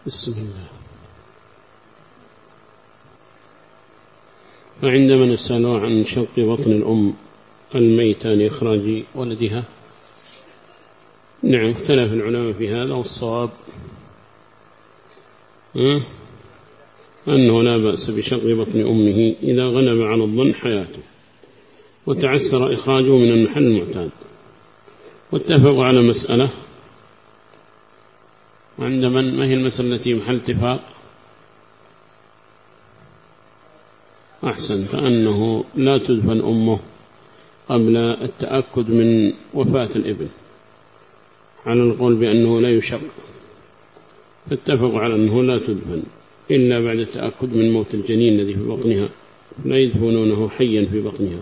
بسم الله. فعندما نسأل عن شق بطن الأم الميتة لإخراج ولدها، نعم اختلف العلماء في هذا، والصواب أنه لا بأس بشق بطن أمه إذا غلب على الظن حياته وتعسر إخراجه من المحل المعتاد. واتفقوا على مسألة عند من، ما هي المسألة التي محل اتفاق؟ أحسن، فأنه لا تدفن أمه قبل التأكد من وفاة الابن، على القول بأنه لا يشق، فاتفقوا على أنه لا تدفن إلا بعد التأكد من موت الجنين الذي في بطنها، لا يدفنونه حيا في بطنها.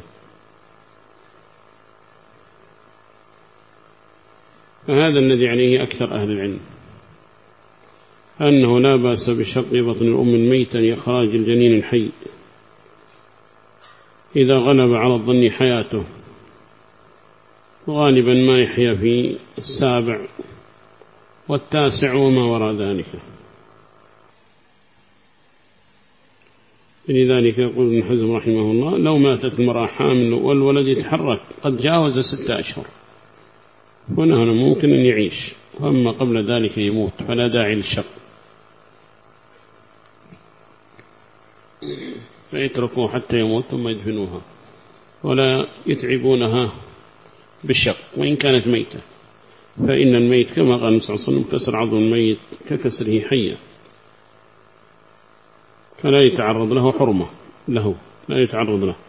فهذا الذي عليه أكثر أهل العلم، أنه لا بأس بشق بطن الأم الميتة لإخراج الجنين الحي إذا غلب على الظن حياته، غالبا ما يحيا في 7 و9 وما وراء ذلك. لذلك يقول ابن حزم رحمه الله: لو ماتت المرأة حامل والولد يتحرك قد جاوز 6 أشهر هنا ممكن أن يعيش، وأما قبل ذلك يموت، فلا داعي للشق، فيتركوه حتى يموت ثم يدفنوها ولا يتعبونها بالشق وإن كانت ميتة، فإن الميت كما قال النبي صلى الله عليه وسلم: كسر عظم الميت ككسره حيا، فلا يتعرض له حرمة، لا يتعرض له.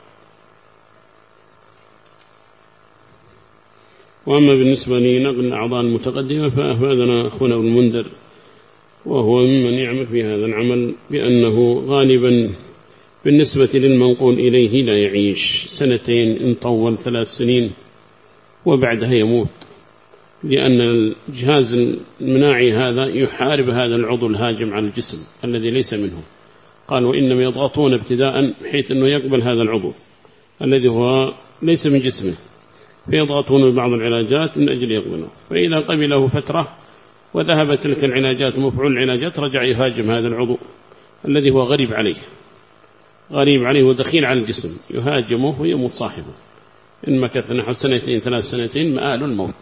وأما بالنسبة لنقل الأعضاء المتقدمة فأفادنا أخونا ابن المنذر وهو ممن يعمل في هذا العمل بأنه غالبا بالنسبة للمنقول إليه لا يعيش 2 إن طول 3 سنين وبعدها يموت، لأن الجهاز المناعي هذا يحارب هذا العضو الهاجم على الجسم الذي ليس منه. قال: وإنما يضغطون ابتداء بحيث أنه يقبل هذا العضو الذي هو ليس من جسمه، فيضغطون ببعض العلاجات من أجل يقبله، فإذا قبله فترة وذهبت تلك العلاجات ومفعول العلاجات رجع يهاجم هذا العضو الذي هو غريب عليه ودخيل على الجسم، يهاجمه ويموت صاحبه. إن مكث نحو 2 3 سنين مآل الموت.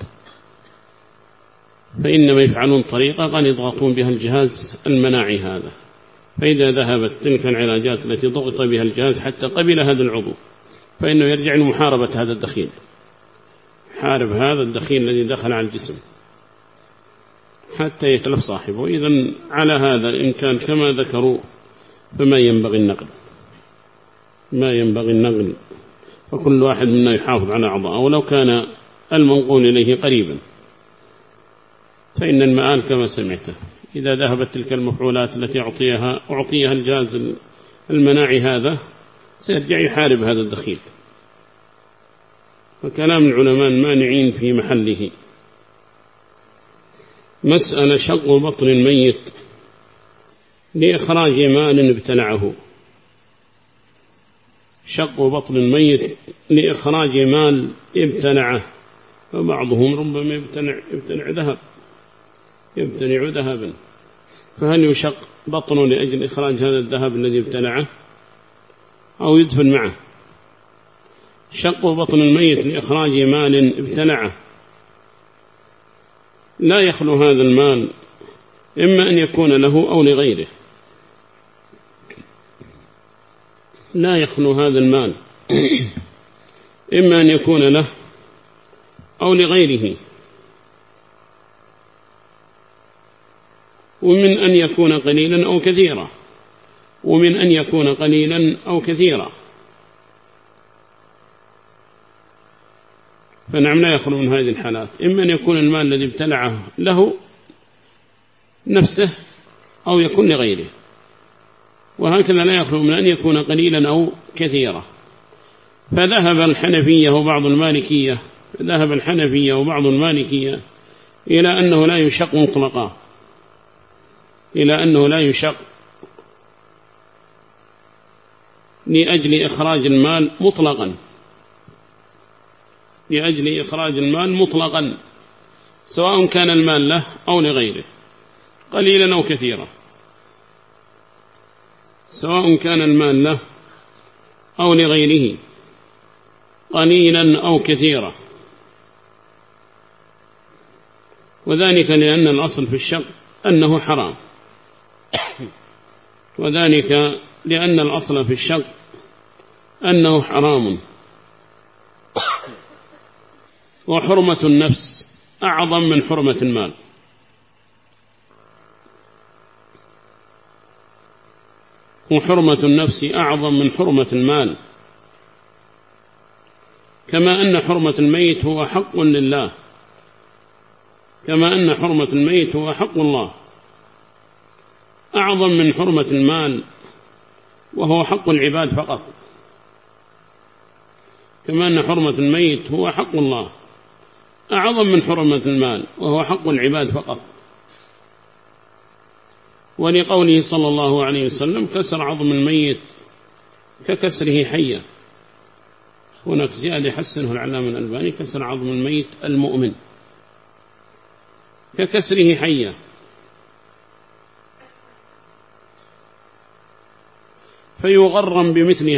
فإنما يفعلون طريقة قد يضغطون بها الجهاز المناعي هذا، فإذا ذهبت تلك العلاجات التي ضغط بها الجهاز حتى قبل هذا العضو، فإنه يرجع لمحاربة هذا الدخيل، حارب هذا الدخيل الذي دخل على الجسم حتى يتلف صاحبه. إذن على هذا إن كان كما ذكروا فما ينبغي النقل، فكل واحد منا يحافظ على أعضاءه، ولو كان المنقول إليه قريبا، فإن المآل كما سمعته إذا ذهبت تلك المفعولات التي أعطيها الجهاز المناعي هذا سيرجع يحارب هذا الدخيل. فكلام العلماء المانعين في محله. مسألة شق بطن الميت لإخراج مال ابتلعه. شق بطن الميت لإخراج مال ابتلعه، فبعضهم ربما يبتلع ذهبا، فهل يشق بطنه لأجل إخراج هذا الذهب الذي ابتلعه أو يدفن معه؟ شق بطن الميت لإخراج مال ابتلعه لا يخلو هذا المال، إما أن يكون له أو لغيره، لا يخلو هذا المال إما أن يكون له أو لغيره، ومن أن يكون قليلا أو كثيرا، فنعم لا يخلو من هذه الحالات، إما أن يكون المال الذي ابتلعه له نفسه أو يكون لغيره، وهكذا لا يخلو من أن يكون قليلا أو كثيرا. فذهب الحنفية وبعض المالكية إلى أنه لا يشق مطلقا، لأجل إخراج المال مطلقا، سواء كان المال له أو لغيره، قليلا أو كثيرا. سواء كان المال له أو لغيره قليلا أو كثيرا، وذلك لأن الأصل في الشق أنه حرام، وذلك لأن الأصل في الشق أنه حرام، وحرمة النفس أعظم من حرمة المال. وحرمة النفس أعظم من حرمة المال، كما أن حرمة الميت هو حق لله، كما أن حرمة الميت هو حق الله أعظم من حرمة المال وهو حق العباد فقط، كما أن حرمة الميت هو حق الله أعظم من حرمة المال وهو حق العباد فقط. ولقوله صلى الله عليه وسلم: كسر عظم الميت ككسره حية. هناك زيادة حسنه العلامة الألباني: كسر عظم الميت المؤمن ككسره حية. فيغرم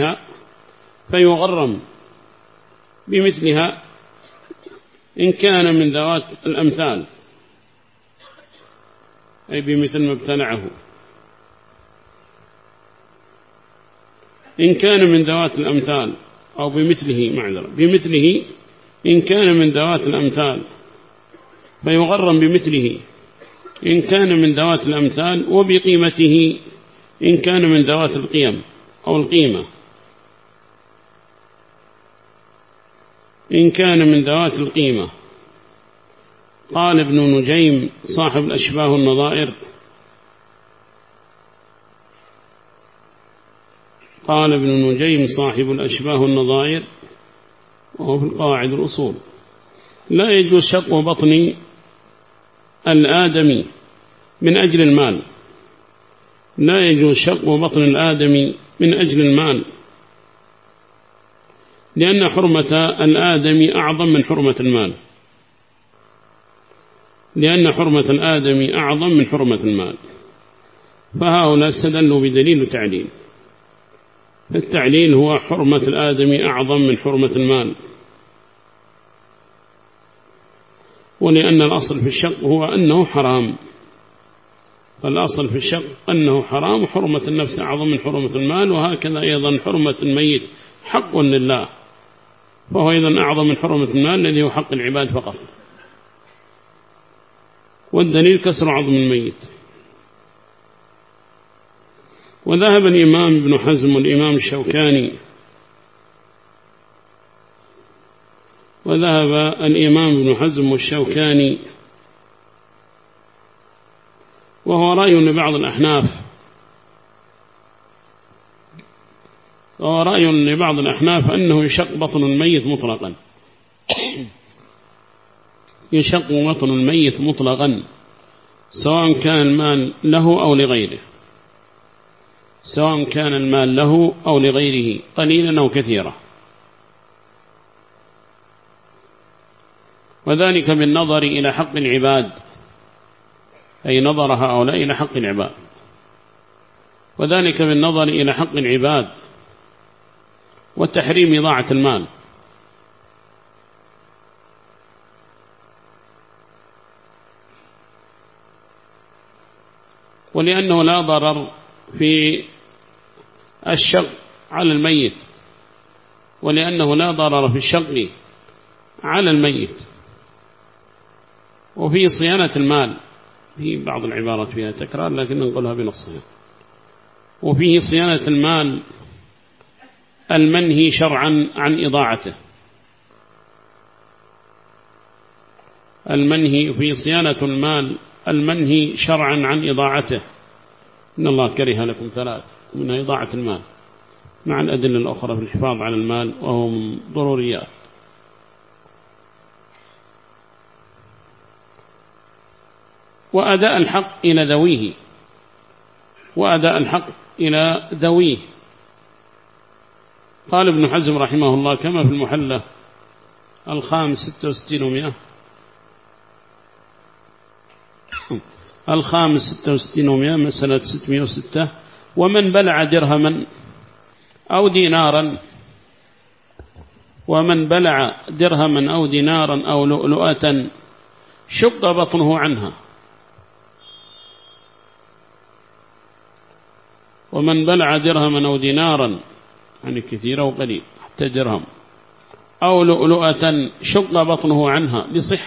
بمثلها إن كان من ذوات الأمثال، أي بمثل ما ابتلعه، إن كان من ذوات الأمثال، أو بمثله إن كان من ذوات الأمثال، فيغرم بمثله إن كان من ذوات الأمثال، وبقيمته إن كان من ذوات القيم أو القيمة، إن كان من ذوات القيمة. قال ابن نجيم صاحب الأشباه النظائر: قال ابن نجيم صاحب الأشباه النظائر وهو في القواعد الأصول: لا يجوز شق بطن الآدمي من أجل المال، لا يجوز شق بطن الآدمي من أجل المال، لأن حرمة الآدمي أعظم من حرمة المال، لأن حرمة الآدمي أعظم من حرمة المال. فهؤلاء استدلوا بدليل تعليل، التعليل هو حرمة الآدمي أعظم من حرمة المال، ولأن الأصل في الشق هو أنه حرام، فالأصل في الشق أنه حرام، وحرمة النفس أعظم من حرمة المال، وهكذا أيضا حرمة الميت حق لله، فهو أيضا أعظم من حرمة المال الذي هو حق العباد فقط. والدليل كسر عظم الميت. وذهب الإمام ابن حزم والإمام الشوكاني، وذهب الإمام ابن حزم والشوكاني، وهو رأي لبعض الأحناف، وهو رأي لبعض الأحناف أنه يشق بطن الميت مطلقا، يشق بطن الميت مطلقا، سواء كان المال له أو لغيره، سواء كان المال له أو لغيره قليلا أو كثيرا، وذلك بالنظر إلى حق العباد، أي نظر هؤلاء إلى حق العباد، وذلك بالنظر إلى حق العباد والتحريم إضاعة المال. ولأنه لا ضرر في الشق على الميت، ولأنه لا ضرر في الشق على الميت، وفي صيانة المال، في بعض العبارات فيها تكرار لكن نقولها بنصها، وفيه صيانة المال المنهي شرعا عن إضاعته، المنهي في صيانة المال المنهي شرعا عن إضاعته. إن الله كره لكم ثلاث: منها إضاعة المال، مع الأدلة الأخرى في الحفاظ على المال، وهو من ضروريات. وأداء الحق إلى ذويه، وأداء الحق إلى ذويه. قال ابن حزم رحمه الله كما في المحلة الخامس 66 الخامس 66 مسألة 606: ومن بلع درهما أو دينارا أو لؤلؤة شق بطنه عنها. ومن بلع درهما أو دينارا يعني كثير أو قليل حتى درهم أو لؤلؤة شق بطنه عنها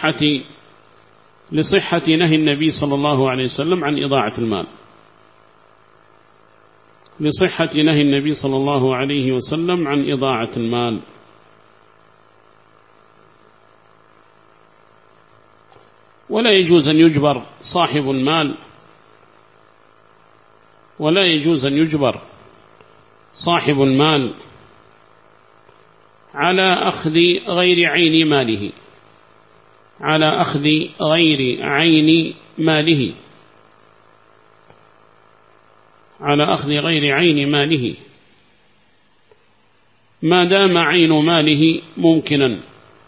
لصحة نهي النبي صلى الله عليه وسلم عن إضاعة المال، لصحة نهي النبي صلى الله عليه وسلم عن إضاعة المال. ولا يجوز أن يجبر صاحب المال، ولا يجوز أن يجبر صاحب المال على أخذ غير عين ماله، على أخذ غير عين ماله، على أخذ غير عين ماله ما دام عين ماله ممكنا،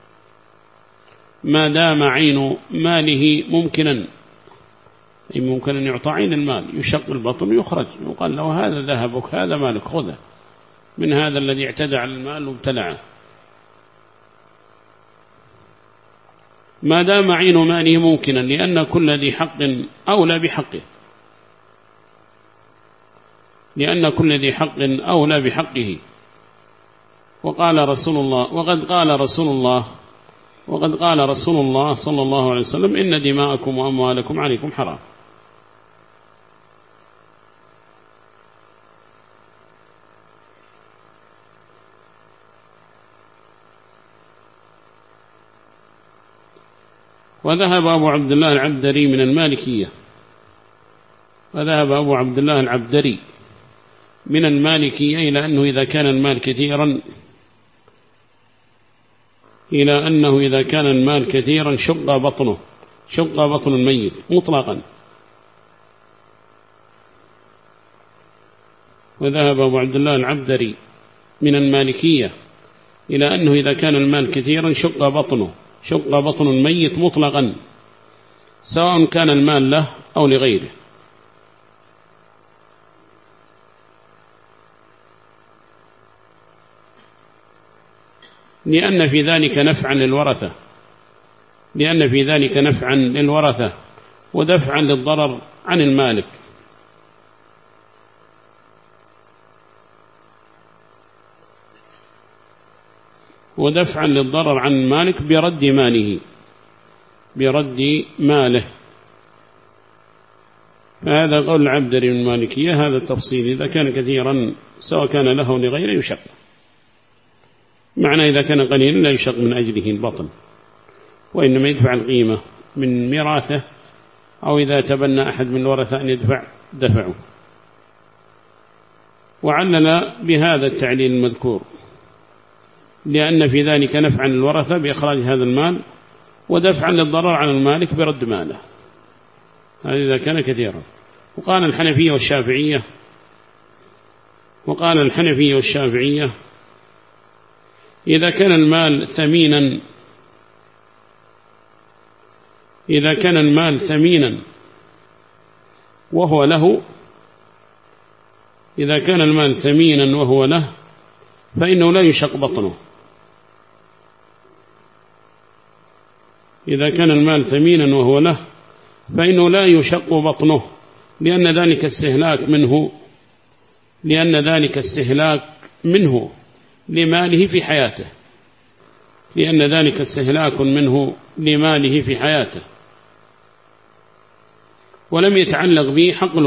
ما دام عين ماله ممكنا، أي ممكن أن يعطى عين المال، يشق البطن ويخرج، يقال له هذا ذهبك، هذا مالك، خذه من هذا الذي اعتدى على المال وابتلعه. ما دام عين ماله ممكنا، لأن كل ذي حق أولى بحقه، لأن كل ذي حق أولى بحقه. وقال رسول الله وقد قال رسول الله صلى الله عليه وسلم: إن دماءكم وأموالكم عليكم حرام. وذهب أبو عبد الله العبدري من المالكية، وذهب أبو عبد الله العبدري من المالكية إلى أنه إذا كان المال كثيرا، إلى أنه إذا كان المال كثيرا شق بطن الميت مطلقا. وذهب أبو عبد الله العبدري من المالكية إلى أنه إذا كان المال كثيرا شق بطن الميت مطلقا، سواء كان المال له أو لغيره. لأن في ذلك نفعا للورثة ودفعا للضرر عن المالك. ودفعا للضرر عن المالك برد ماله. فهذا قول العبدري من المالكية، هذا التفصيل. إذا كان كثيرا سواء كان له لغيره يشق، معنى إذا كان قليلا لا يشق من أجله البطن، وإنما يدفع القيمة من ميراثه، أو إذا تبنى أحد من الورثة أن دفعه. وعلل بهذا التعليل المذكور، لأن في ذلك نفعا للورثة بإخراج هذا المال، ودفعا للضرر عن المالك برد ماله، هذا إذا كان كثيرا. وقال الحنفية والشافعية إذا كان المال ثمينا وهو له، فإنه لا يشق بطنه. إذا كان المال ثمينا وهو له فإنه لا يشق بطنه، لأن ذلك استهلاك منه لماله في حياته، ولم يتعلق به حق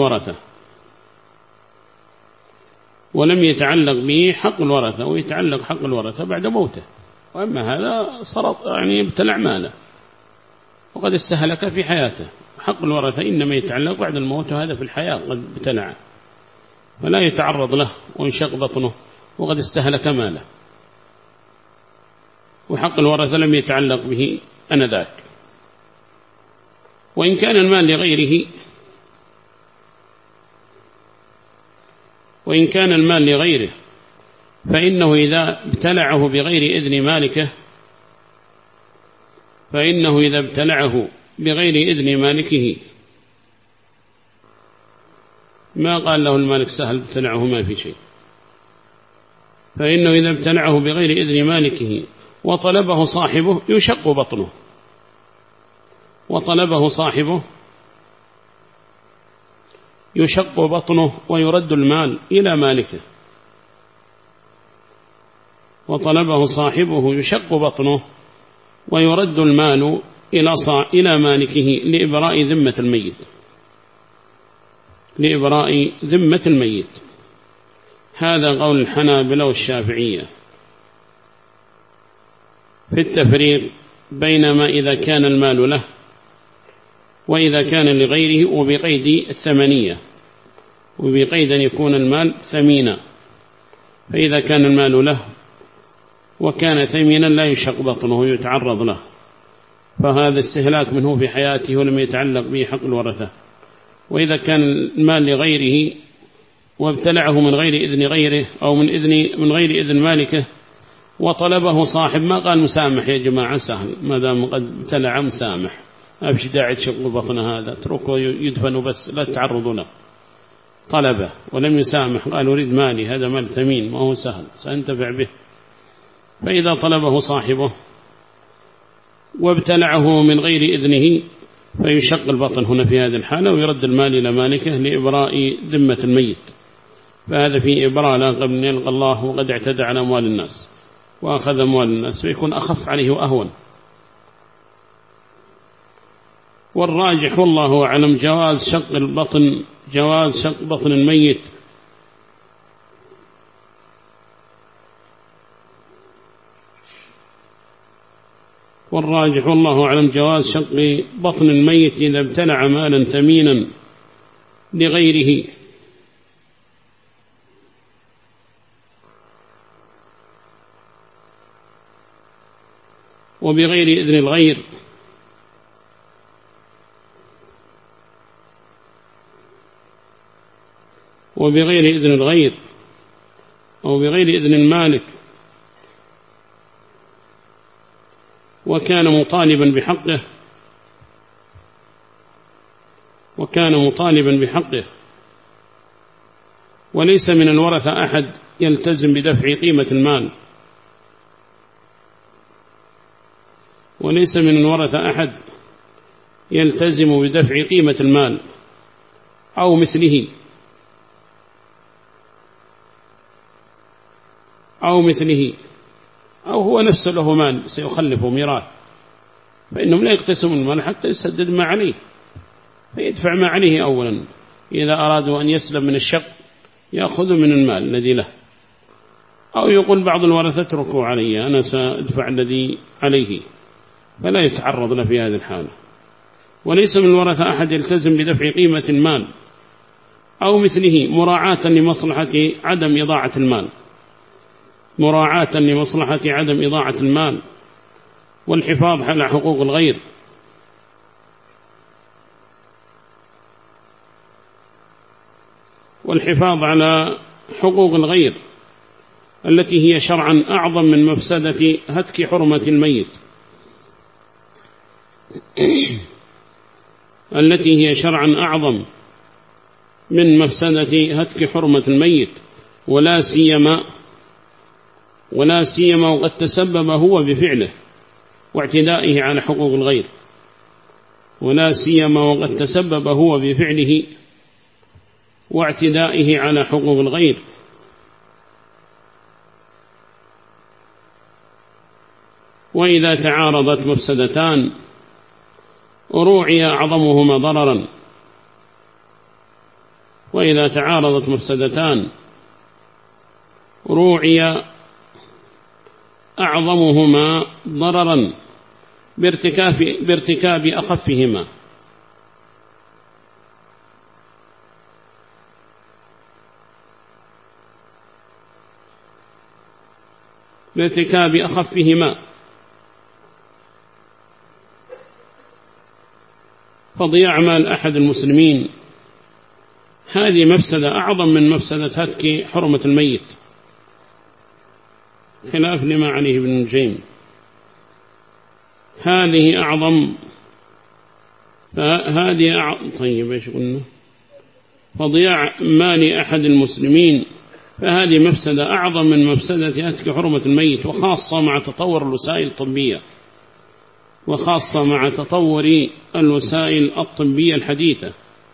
الورثة، ويتعلق حق الورثة بعد موته. وأما هذا صرط يعني ابتلع ماله وقد استهلك في حياته. حق الورثة إنما يتعلق بعد الموت، وهذا في الحياة قد ابتلع، فلا يتعرض له وينشق بطنه وقد استهلك ماله. وحق الورثة لم يتعلق به أنذاك. وإن كان المال لغيره فإنه إذا ابتلعه بغير إذن مالكه ما قال له المالك سهل ابتلعه ما في شيء، فإنه إذا ابتلعه بغير إذن مالكه وطلبه صاحبه يشق بطنه، وطلبه صاحبه يشق بطنه ويرد المال إلى مالكه، وطلبه صاحبه يشق بطنه ويرد المال إلى مالكه لإبراء ذمة الميت، لإبراء ذمة الميت. هذا قول الحنابلة والشافعية في التفريق بين ما إذا كان المال له وإذا كان لغيره، وبقيد الثمنية، وبقيد أن يكون المال ثمينا. فإذا كان المال له وكان ثمينا لا يشق بطنه يتعرض له، فهذا استهلاك منه في حياته ولم يتعلق به حق الورثة. وإذا كان المال لغيره وابتلعه من غير إذن غيره أو من غير إذن مالكه وطلبه صاحب، ما قال مسامح يا جماعة سهل، ما دام قد ابتلع مسامح، ما فيش داعي تشق بطن هذا، اتركه يدفن بس لا تعرضوا له. طلبه ولم يسامح، قال أريد مالي، هذا مال ثمين ما هو سهل سأنتفع به. فإذا طلبه صاحبه وابتلعه من غير إذنه فيشق البطن هنا في هذه الحالة ويرد المال إلى مالكه لإبراء ذمة الميت. فهذا في إبراء لا قبل أن يلقى الله وقد اعتدى على أموال الناس وأخذ أموال الناس، فيكون أخف عليه وأهون. والراجح والله أعلم جواز شق بطن الميت والراجح والله أعلم جواز شق بطن الميت إذا ابتلع مالا ثمينا لغيره وبغير إذن الغير، وبغير إذن الغير أو بغير إذن المالك، وكان مطالبا بحقه وليس من الورثة أحد يلتزم بدفع قيمة المال، وليس من الورثة أحد يلتزم بدفع قيمة المال أو مثله أو هو نفسه له مال سيخلفه ميراث، فإنهم لا يقتسمون المال حتى يسدد ما عليه، فيدفع ما عليه أولا. إذا أرادوا أن يسلم من الشق يأخذ من المال الذي له، أو يقول بعض الورثة اتركوا علي أنا سأدفع الذي عليه، فلا يتعرض له في هذه الحالة. وليس من الورثة أحد يلتزم بدفع قيمة المال أو مثله مراعاة لمصلحة عدم إضاعة المال والحفاظ على حقوق الغير، التي هي شرعا أعظم من مفسدة هتك حرمة الميت ولا سيما وقد تسبب هو بفعله واعتدائه على حقوق الغير. وإذا تعارضت مفسدتان روعي أعظمهما ضررا بارتكاب أخفهما، فضياع مال أحد المسلمين هذه مفسدة أعظم من مفسدة هتك حرمة الميت، خلاف لما عليه ابن الجيم. هذه أعظم. طيب إيش قلنا؟ فضياع مال أحد المسلمين فهذه مفسدة أعظم من مفسدة هتك حرمة الميت، وخاصة مع تطور الوسائل الطبية، وخاصة مع تطور الوسائل الطبية الحديثة،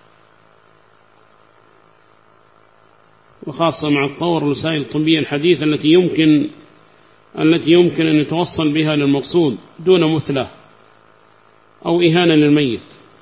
وخاصة مع تطور الوسائل الطبية الحديثة التي يمكن أن يتوصل بها للمقصود دون مثلة أو إهانة للميت،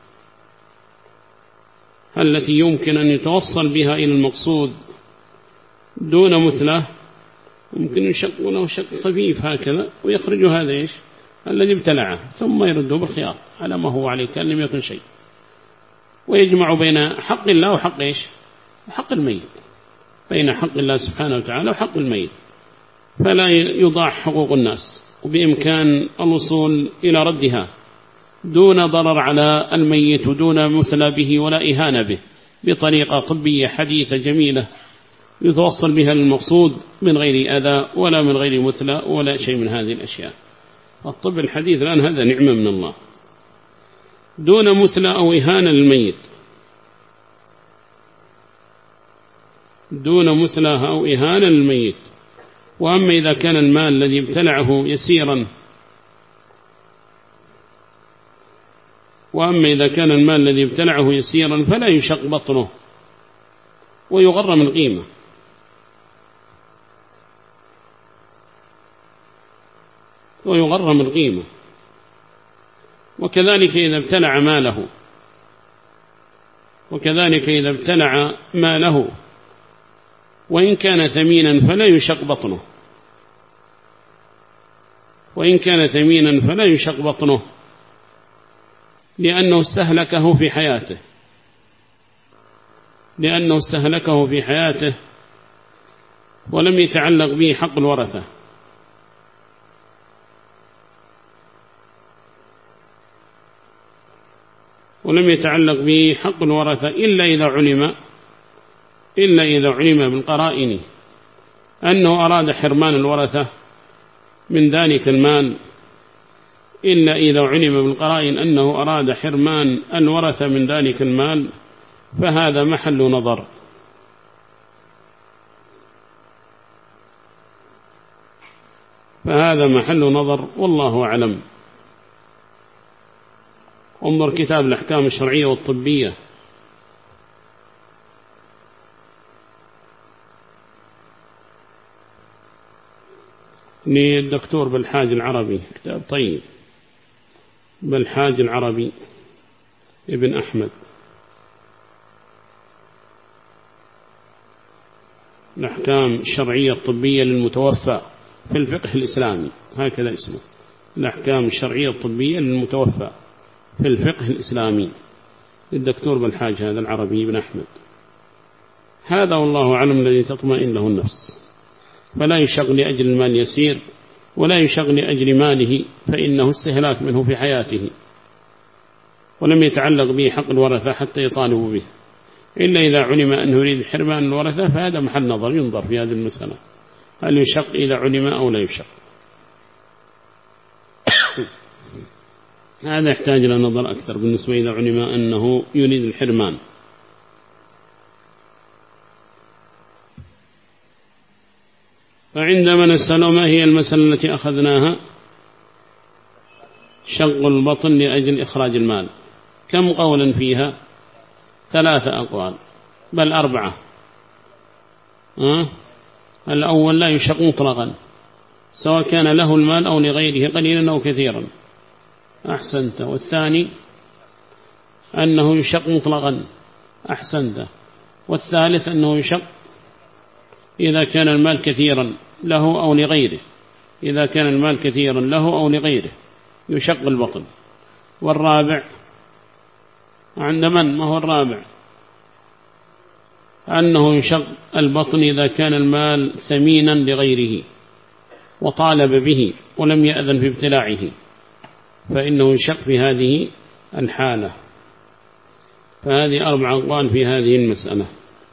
التي يمكن أن يتوصل بها إلى المقصود دون مثلة، ممكن يشق له شق خفيف هكذا ويخرج هذا إيش الذي ابتلعه، ثم يرده بالخيار على ما هو عليه كان لم يكن شيء، ويجمع بين حق الله وحق إيش حق الميت، بين حق الله سبحانه وتعالى وحق الميت، فلا يضاع حقوق الناس، وبإمكان الوصول إلى ردها دون ضرر على الميت ودون مثلى به ولا إهانة به، بطريقة طبية حديثة جميلة يتوصل بها للمقصود من غير أذى ولا من غير مثلى ولا شيء من هذه الأشياء. الطب الحديث الآن هذا نعمة من الله، دون مثلى أو إهانة للميت، دون مثلى أو إهانة للميت. وأما إذا كان المال الذي ابتلعه يسيرا، فلا يشق بطنه ويغرم القيمة، وكذلك إذا ابتلع ماله وإن كان ثمينا فلا يشق بطنه، لأنه استهلكه في حياته، ولم يتعلق به حق الورثة، إلا إذا علم بالقرائن أنه أراد حرمان الورثة من ذلك المال، فهذا محل نظر، والله أعلم. انظر كتاب الأحكام الشرعية والطبية للدكتور بالحاج العربي، كتاب طيب، بالحاج العربي ابن أحمد، الأحكام الشرعية الطبية للمتوفى في الفقه الإسلامي، هكذا اسمه، الأحكام الشرعية الطبية للمتوفى في الفقه الإسلامي للدكتور بالحاج هذا العربي ابن أحمد. هذا والله أعلم الذي تطمئن له النفس، فلا يشغ لأجل المال يسير، ولا يشغ لأجل ماله، فإنه استهلاك منه في حياته، ولم يتعلق به حق الورثة حتى يطالبوا به، إلا إذا علم أنه يريد حرمان الورثة، فهذا محل نظر، ينظر في هذه المسألة هل يشق إذا علم أو لا يشق. هذا يحتاج إلى نظر أكثر بالنسبة إذا علم أنه يريد الحرمان. فعندما نسأل ما هي المسألة التي أخذناها، شق البطن لأجل إخراج المال، كم قولا فيها؟ 3 أقوال بل 4. الأول لا يشق مطلقا، سواء كان له المال أو لغيره قليلا أو كثيرا، أحسنت. والثاني أنه يشق مطلقا، أحسنت. والثالث أنه يشق إذا كان المال كثيرا له أو لغيره، يشق البطن. والرابع عند من؟ ما هو الرابع؟ أنه يشق البطن إذا كان المال ثمينا لغيره وطالب به ولم يأذن في ابتلاعه، فإنه يشق في هذه الحالة. فهذه 4 أقوال في هذه المسألة،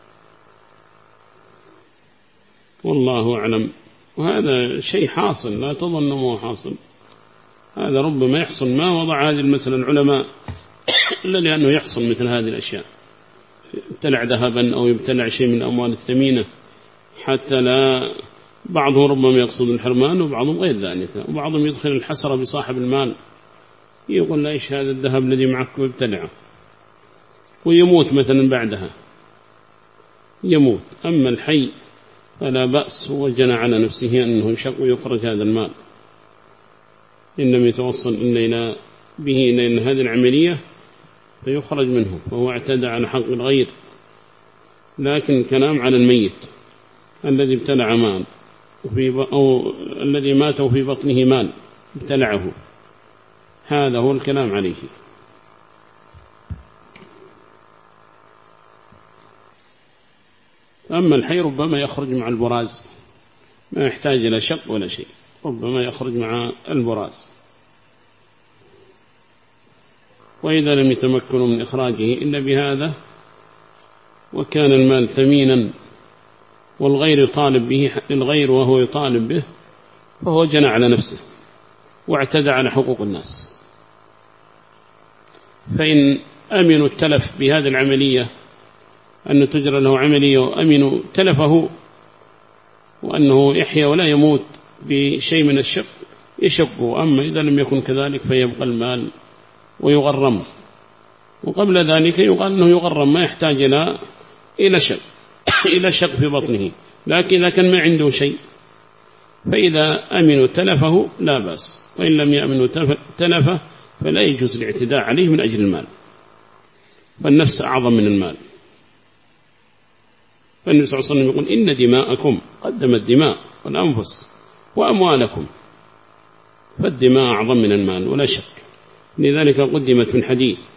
والله أعلم. وهذا شيء حاصل، لا تظن أنه حاصل، هذا ربما يحصل، ما وضع هذه المسألة العلماء إلا لأنه يحصل مثل هذه الأشياء. يبتلع ذهبا أو يبتلع شيء من الأموال الثمينة، حتى لا بعضهم ربما يقصد الحرمان وبعضهم غير ذلك، وبعضهم يدخل الحسرة بصاحب المال، يقول لا إيش هذا الذهب الذي معك ويبتلعه ويموت مثلا بعدها يموت. أما الحي فلا بأس، هو جنى على نفسه أنه يشق ويخرج هذا المال إن لم يتوصل إلا به إلى هذه العملية فيخرج منه، فهو اعتدى على حق الغير. لكن الكلام على الميت الذي ابتلع مال أو الذي مات في بطنه مال ابتلعه، هذا هو الكلام عليه. أما الحي ربما يخرج مع البراز، ما يحتاج إلى شق ولا شيء، ربما يخرج مع البراز. وإذا لم يتمكنوا من إخراجه إلا بهذا وكان المال ثمينا والغير يطالب به للغير وهو يطالب به، فهو جنى على نفسه واعتدى على حقوق الناس. فإن أمنوا التلف بهذه العملية أن تجرى له عملية وأمنوا تلفه وأنه يحيى ولا يموت بشيء من الشق يشقه. أما إذا لم يكن كذلك فيبقى المال ويغرم، وقبل ذلك يقال أنه يغرم ما يحتاج إلى شق في بطنه. لكن إذا كان ما عنده شيء فإذا أمنوا تلفه لا بأس، وإن لم يأمنوا تلفه فلا يجوز الاعتداء عليه من أجل المال، فالنفس أعظم من المال. فالنبي صلى الله عليه وسلم يقول إن دماءكم، قدم الدماء والأنفس وأموالكم، فالدماء أعظم من المال ولا شك، لذلك قدمت من حديث